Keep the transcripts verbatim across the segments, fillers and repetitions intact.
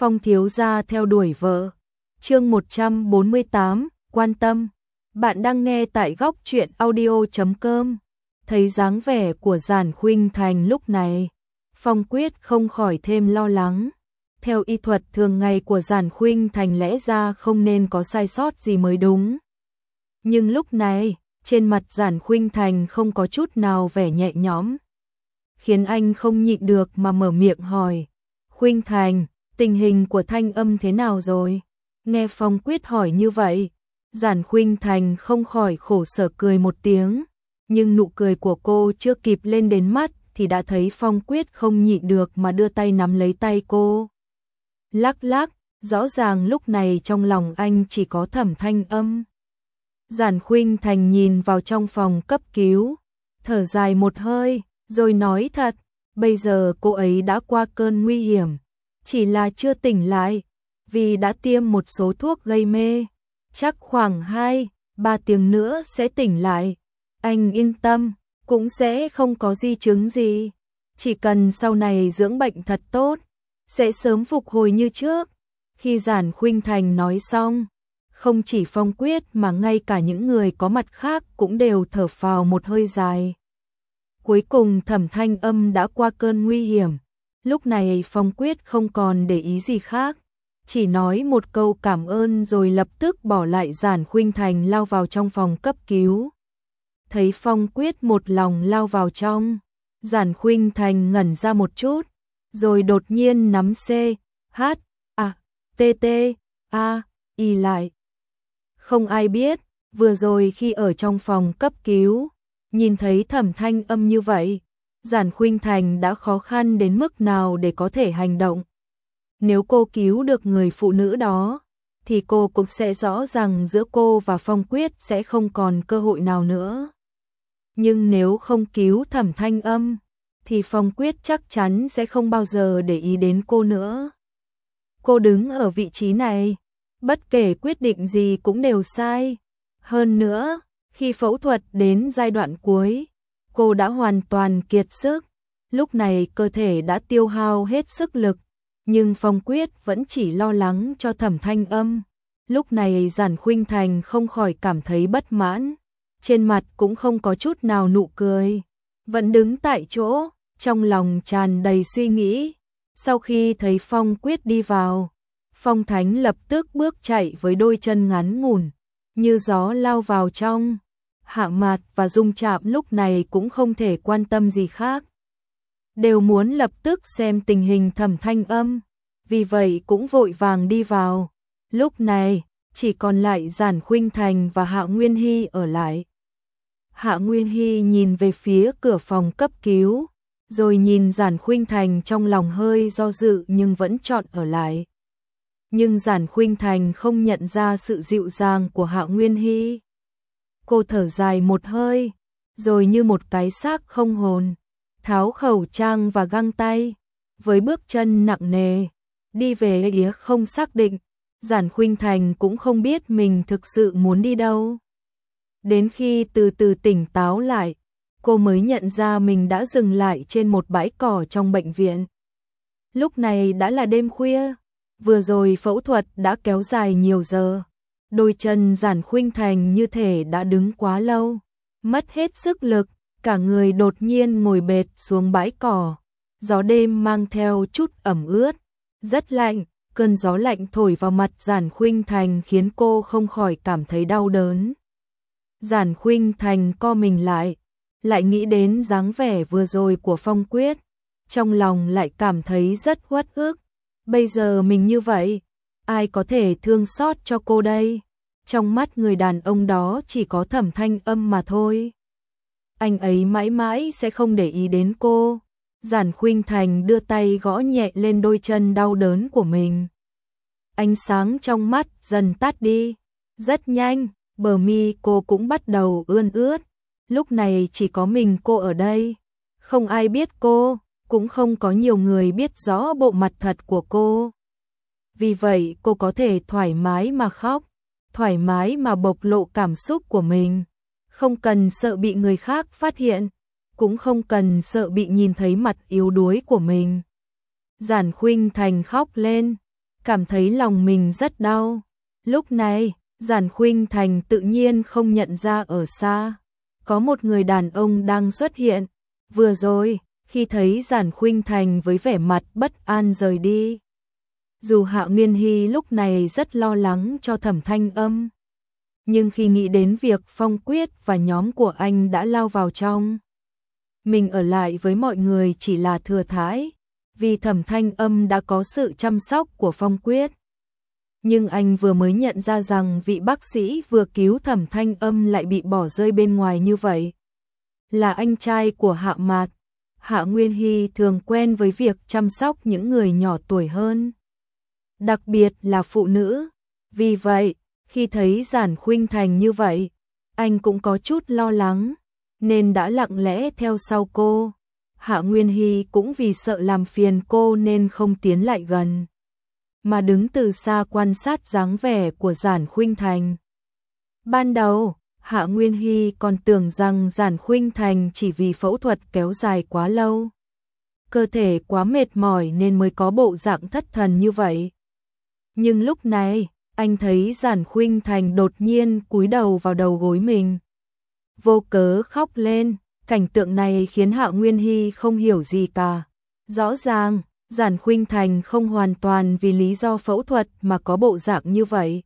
Phong thiếu gia theo đuổi vợ. Chương một trăm bốn mươi tám, quan tâm. Bạn đang nghe tại góc truyện audio chấm com. Thấy dáng vẻ của Giản Khuynh Thành lúc này, Phong Quyết không khỏi thêm lo lắng. Theo y thuật thường ngày của Giản Khuynh Thành lẽ ra không nên có sai sót gì mới đúng. Nhưng lúc này, trên mặt Giản Khuynh Thành không có chút nào vẻ nhẹ nhõm, khiến anh không nhịn được mà mở miệng hỏi. Khuynh Thành, tình hình của Thanh Âm thế nào rồi? Nghe Phong Quyết hỏi như vậy, Giản Khuynh Thành không khỏi khổ sở cười một tiếng, nhưng nụ cười của cô chưa kịp lên đến mắt thì đã thấy Phong Quyết không nhịn được mà đưa tay nắm lấy tay cô. Lắc lắc, rõ ràng lúc này trong lòng anh chỉ có Thẩm Thanh Âm. Giản Khuynh Thành nhìn vào trong phòng cấp cứu, thở dài một hơi, rồi nói thật, bây giờ cô ấy đã qua cơn nguy hiểm, chỉ là chưa tỉnh lại, vì đã tiêm một số thuốc gây mê, chắc khoảng hai ba tiếng nữa sẽ tỉnh lại. Anh yên tâm, cũng sẽ không có di chứng gì, chỉ cần sau này dưỡng bệnh thật tốt, sẽ sớm phục hồi như trước. Khi Giản Khuynh Thành nói xong, không chỉ Phong Quyết mà ngay cả những người có mặt khác cũng đều thở phào một hơi dài. Cuối cùng Thẩm Thanh Âm đã qua cơn nguy hiểm, lúc này Phong Quyết không còn để ý gì khác, chỉ nói một câu cảm ơn rồi lập tức bỏ lại Giản Khuynh Thành lao vào trong phòng cấp cứu. Thấy Phong Quyết một lòng lao vào trong, Giản Khuynh Thành ngẩn ra một chút, rồi đột nhiên nắm C, H, A, T, T, A, Y lại. Không ai biết, vừa rồi khi ở trong phòng cấp cứu, nhìn thấy Thẩm Thanh Âm như vậy, Giản Khuynh Thành đã khó khăn đến mức nào để có thể hành động. Nếu cô cứu được người phụ nữ đó, thì cô cũng sẽ rõ rằng giữa cô và Phong Quyết sẽ không còn cơ hội nào nữa. Nhưng nếu không cứu Thẩm Thanh Âm, thì Phong Quyết chắc chắn sẽ không bao giờ để ý đến cô nữa. Cô đứng ở vị trí này, bất kể quyết định gì cũng đều sai. Hơn nữa, khi phẫu thuật đến giai đoạn cuối, cô đã hoàn toàn kiệt sức, lúc này cơ thể đã tiêu hao hết sức lực, nhưng Phong Quyết vẫn chỉ lo lắng cho Thẩm Thanh Âm. Lúc này Giản Khuynh Thành không khỏi cảm thấy bất mãn, trên mặt cũng không có chút nào nụ cười, vẫn đứng tại chỗ, trong lòng tràn đầy suy nghĩ. Sau khi thấy Phong Quyết đi vào, Phong Thánh lập tức bước chạy với đôi chân ngắn ngủn, như gió lao vào trong. Hạ Mạt và Dung Trạm lúc này cũng không thể quan tâm gì khác, đều muốn lập tức xem tình hình Thẩm Thanh Âm, vì vậy cũng vội vàng đi vào. Lúc này, chỉ còn lại Giản Khuynh Thành và Hạ Nguyên Hy ở lại. Hạ Nguyên Hy nhìn về phía cửa phòng cấp cứu, rồi nhìn Giản Khuynh Thành trong lòng hơi do dự nhưng vẫn chọn ở lại. Nhưng Giản Khuynh Thành không nhận ra sự dịu dàng của Hạ Nguyên Hy. Cô thở dài một hơi, rồi như một cái xác không hồn, tháo khẩu trang và găng tay, với bước chân nặng nề, đi về phía không xác định. Giản Khuynh Thành cũng không biết mình thực sự muốn đi đâu. Đến khi từ từ tỉnh táo lại, cô mới nhận ra mình đã dừng lại trên một bãi cỏ trong bệnh viện. Lúc này đã là đêm khuya, vừa rồi phẫu thuật đã kéo dài nhiều giờ. Đôi chân Giản Khuynh Thành như thể đã đứng quá lâu, mất hết sức lực, cả người đột nhiên ngồi bệt xuống bãi cỏ. Gió đêm mang theo chút ẩm ướt, rất lạnh, cơn gió lạnh thổi vào mặt Giản Khuynh Thành khiến cô không khỏi cảm thấy đau đớn. Giản Khuynh Thành co mình lại, lại nghĩ đến dáng vẻ vừa rồi của Phong Quyết, trong lòng lại cảm thấy rất uất ức. Bây giờ mình như vậy, ai có thể thương xót cho cô đây? Trong mắt người đàn ông đó chỉ có Thẩm Thanh Âm mà thôi. Anh ấy mãi mãi sẽ không để ý đến cô. Giản Khuynh Thành đưa tay gõ nhẹ lên đôi chân đau đớn của mình. Ánh sáng trong mắt dần tắt đi. Rất nhanh, bờ mi cô cũng bắt đầu ươn ướt. Lúc này chỉ có mình cô ở đây. Không ai biết cô, cũng không có nhiều người biết rõ bộ mặt thật của cô. Vì vậy cô có thể thoải mái mà khóc, thoải mái mà bộc lộ cảm xúc của mình. Không cần sợ bị người khác phát hiện, cũng không cần sợ bị nhìn thấy mặt yếu đuối của mình. Giản Khuynh Thành khóc lên, cảm thấy lòng mình rất đau. Lúc này, Giản Khuynh Thành tự nhiên không nhận ra ở xa có một người đàn ông đang xuất hiện. Vừa rồi, khi thấy Giản Khuynh Thành với vẻ mặt bất an rời đi, dù Hạ Nguyên Hy lúc này rất lo lắng cho Thẩm Thanh Âm, nhưng khi nghĩ đến việc Phong Quyết và nhóm của anh đã lao vào trong, mình ở lại với mọi người chỉ là thừa thãi, vì Thẩm Thanh Âm đã có sự chăm sóc của Phong Quyết. Nhưng anh vừa mới nhận ra rằng vị bác sĩ vừa cứu Thẩm Thanh Âm lại bị bỏ rơi bên ngoài như vậy. Là anh trai của Hạ Mạt, Hạ Nguyên Hy thường quen với việc chăm sóc những người nhỏ tuổi hơn, đặc biệt là phụ nữ. Vì vậy, khi thấy Giản Khuynh Thành như vậy, anh cũng có chút lo lắng, nên đã lặng lẽ theo sau cô. Hạ Nguyên Hy cũng vì sợ làm phiền cô nên không tiến lại gần, mà đứng từ xa quan sát dáng vẻ của Giản Khuynh Thành. Ban đầu, Hạ Nguyên Hy còn tưởng rằng Giản Khuynh Thành chỉ vì phẫu thuật kéo dài quá lâu, cơ thể quá mệt mỏi nên mới có bộ dạng thất thần như vậy. Nhưng lúc này, anh thấy Giản Khuynh Thành đột nhiên cúi đầu vào đầu gối mình, vô cớ khóc lên. Cảnh tượng này khiến Hạ Nguyên Hy không hiểu gì cả. Rõ ràng, Giản Khuynh Thành không hoàn toàn vì lý do phẫu thuật mà có bộ dạng như vậy.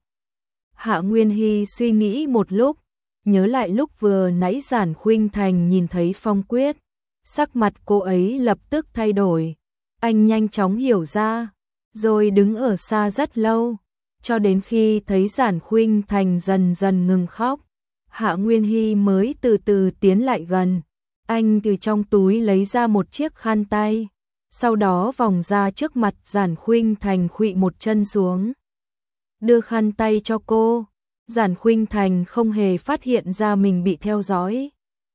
Hạ Nguyên Hy suy nghĩ một lúc, nhớ lại lúc vừa nãy Giản Khuynh Thành nhìn thấy Phong Quyết, sắc mặt cô ấy lập tức thay đổi. Anh nhanh chóng hiểu ra, rồi đứng ở xa rất lâu, cho đến khi thấy Giản Khuynh Thành dần dần ngừng khóc, Hạ Nguyên Hy mới từ từ tiến lại gần. Anh từ trong túi lấy ra một chiếc khăn tay, sau đó vòng ra trước mặt Giản Khuynh Thành khuỵu một chân xuống, đưa khăn tay cho cô. Giản Khuynh Thành không hề phát hiện ra mình bị theo dõi.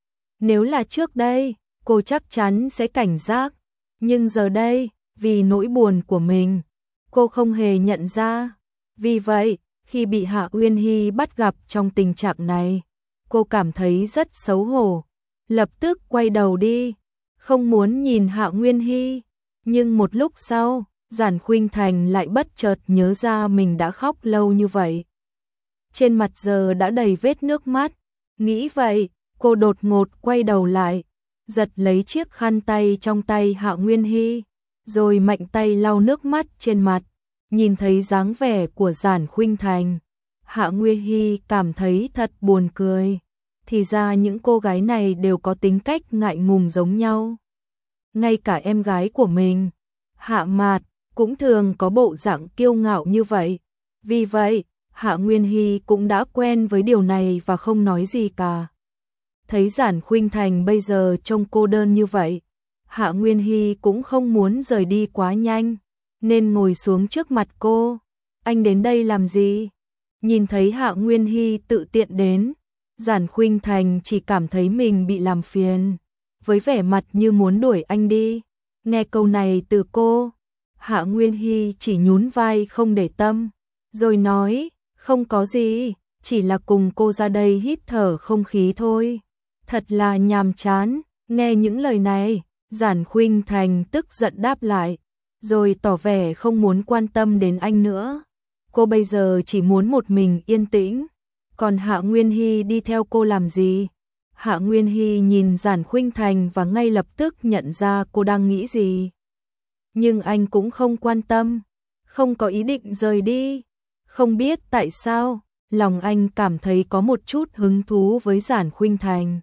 Nếu là trước đây, cô chắc chắn sẽ cảnh giác, nhưng giờ đây, vì nỗi buồn của mình, cô không hề nhận ra. Vì vậy, khi bị Hạ Nguyên Hy bắt gặp trong tình trạng này, cô cảm thấy rất xấu hổ, lập tức quay đầu đi, không muốn nhìn Hạ Nguyên Hy. Nhưng một lúc sau, Giản Khuynh Thành lại bất chợt nhớ ra mình đã khóc lâu như vậy, trên mặt giờ đã đầy vết nước mắt. Nghĩ vậy, cô đột ngột quay đầu lại, giật lấy chiếc khăn tay trong tay Hạ Nguyên Hy, rồi mạnh tay lau nước mắt trên mặt. Nhìn thấy dáng vẻ của Giản Khuynh Thành, Hạ Nguyên Hy cảm thấy thật buồn cười. Thì ra những cô gái này đều có tính cách ngại ngùng giống nhau. Ngay cả em gái của mình, Hạ Mạt, cũng thường có bộ dạng kiêu ngạo như vậy. Vì vậy, Hạ Nguyên Hy cũng đã quen với điều này và không nói gì cả. Thấy Giản Khuynh Thành bây giờ trông cô đơn như vậy, Hạ Nguyên Hy cũng không muốn rời đi quá nhanh, nên ngồi xuống trước mặt cô. Anh đến đây làm gì? Nhìn thấy Hạ Nguyên Hy tự tiện đến, Giản Khuynh Thành chỉ cảm thấy mình bị làm phiền, với vẻ mặt như muốn đuổi anh đi. Nghe câu này từ cô, Hạ Nguyên Hy chỉ nhún vai không để tâm, rồi nói, không có gì, chỉ là cùng cô ra đây hít thở không khí thôi. Thật là nhàm chán. Nghe những lời này, Giản Khuynh Thành tức giận đáp lại, rồi tỏ vẻ không muốn quan tâm đến anh nữa. Cô bây giờ chỉ muốn một mình yên tĩnh. Còn Hạ Nguyên Hy đi theo cô làm gì? Hạ Nguyên Hy nhìn Giản Khuynh Thành và ngay lập tức nhận ra cô đang nghĩ gì. Nhưng anh cũng không quan tâm, không có ý định rời đi. Không biết tại sao, lòng anh cảm thấy có một chút hứng thú với Giản Khuynh Thành.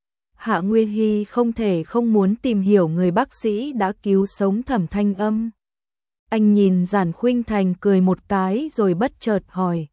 Hạ Nguyên Hy không thể không muốn tìm hiểu người bác sĩ đã cứu sống Thẩm Thanh Âm. Anh nhìn Giản Khuynh Thành cười một cái rồi bất chợt hỏi,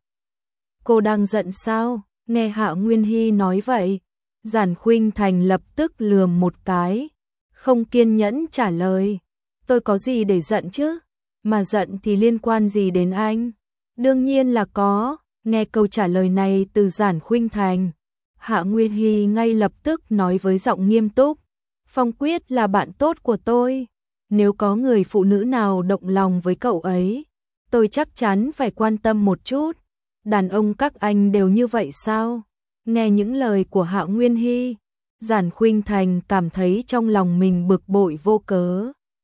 cô đang giận sao? Nghe Hạ Nguyên Hy nói vậy, Giản Khuynh Thành lập tức lườm một cái, không kiên nhẫn trả lời, tôi có gì để giận chứ? Mà giận thì liên quan gì đến anh? Đương nhiên là có. Nghe câu trả lời này từ Giản Khuynh Thành, Hạ Nguyên Hy ngay lập tức nói với giọng nghiêm túc, Phong Quyết là bạn tốt của tôi, nếu có người phụ nữ nào động lòng với cậu ấy, tôi chắc chắn phải quan tâm một chút. Đàn ông các anh đều như vậy sao? Nghe những lời của Hạ Nguyên Hy, Giản Khuynh Thành cảm thấy trong lòng mình bực bội vô cớ.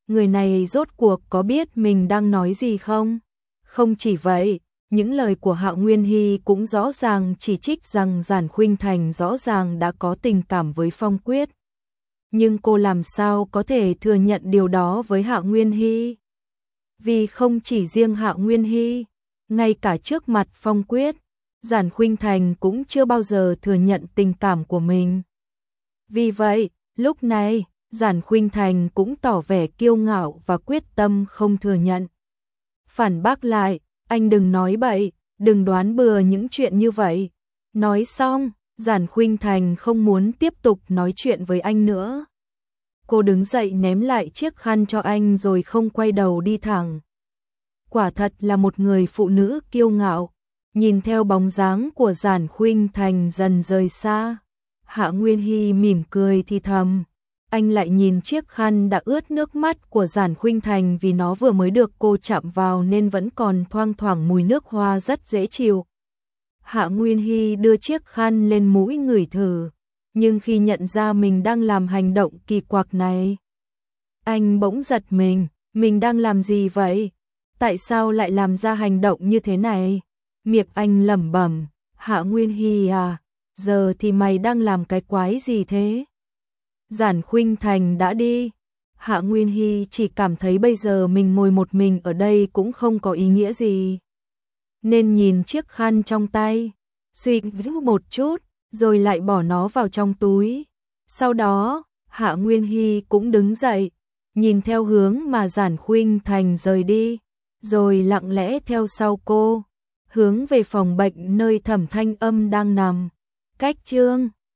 người này rốt cuộc có biết mình đang nói gì không? Không chỉ vậy, những lời của Hạ Nguyên Hy cũng rõ ràng chỉ trích rằng Giản Khuynh Thành rõ ràng đã có tình cảm với Phong Quyết. Nhưng cô làm sao có thể thừa nhận điều đó với Hạ Nguyên Hy? Vì không chỉ riêng Hạ Nguyên Hy, ngay cả trước mặt Phong Quyết, Giản Khuynh Thành cũng chưa bao giờ thừa nhận tình cảm của mình. Vì vậy, lúc này, Giản Khuynh Thành cũng tỏ vẻ kiêu ngạo và quyết tâm không thừa nhận. Phản bác lại, anh đừng nói bậy, đừng đoán bừa những chuyện như vậy. Nói xong, Giản Khuynh Thành không muốn tiếp tục nói chuyện với anh nữa. Cô đứng dậy ném lại chiếc khăn cho anh rồi không quay đầu đi thẳng. Quả thật là một người phụ nữ kiêu ngạo. Nhìn theo bóng dáng của Giản Khuynh Thành dần rời xa, Hạ Nguyên Hy mỉm cười thì thầm. Anh lại nhìn chiếc khăn đã ướt nước mắt của Giản Khuynh Thành vì nó vừa mới được cô chạm vào nên vẫn còn thoang thoảng mùi nước hoa rất dễ chịu. Hạ Nguyên Hy đưa chiếc khăn lên mũi ngửi thử, nhưng khi nhận ra mình đang làm hành động kỳ quặc này, anh bỗng giật mình, mình đang làm gì vậy? Tại sao lại làm ra hành động như thế này? Miệng anh lẩm bẩm, Hạ Nguyên Hy à, giờ thì mày đang làm cái quái gì thế? Giản Khuynh Thành đã đi. Hạ Nguyên Hy chỉ cảm thấy bây giờ mình ngồi một mình ở đây cũng không có ý nghĩa gì. Nên nhìn chiếc khăn trong tay, suy nghĩ một chút, rồi lại bỏ nó vào trong túi. Sau đó, Hạ Nguyên Hy cũng đứng dậy, nhìn theo hướng mà Giản Khuynh Thành rời đi, rồi lặng lẽ theo sau cô, hướng về phòng bệnh nơi Thẩm Thanh Âm đang nằm. Cách chương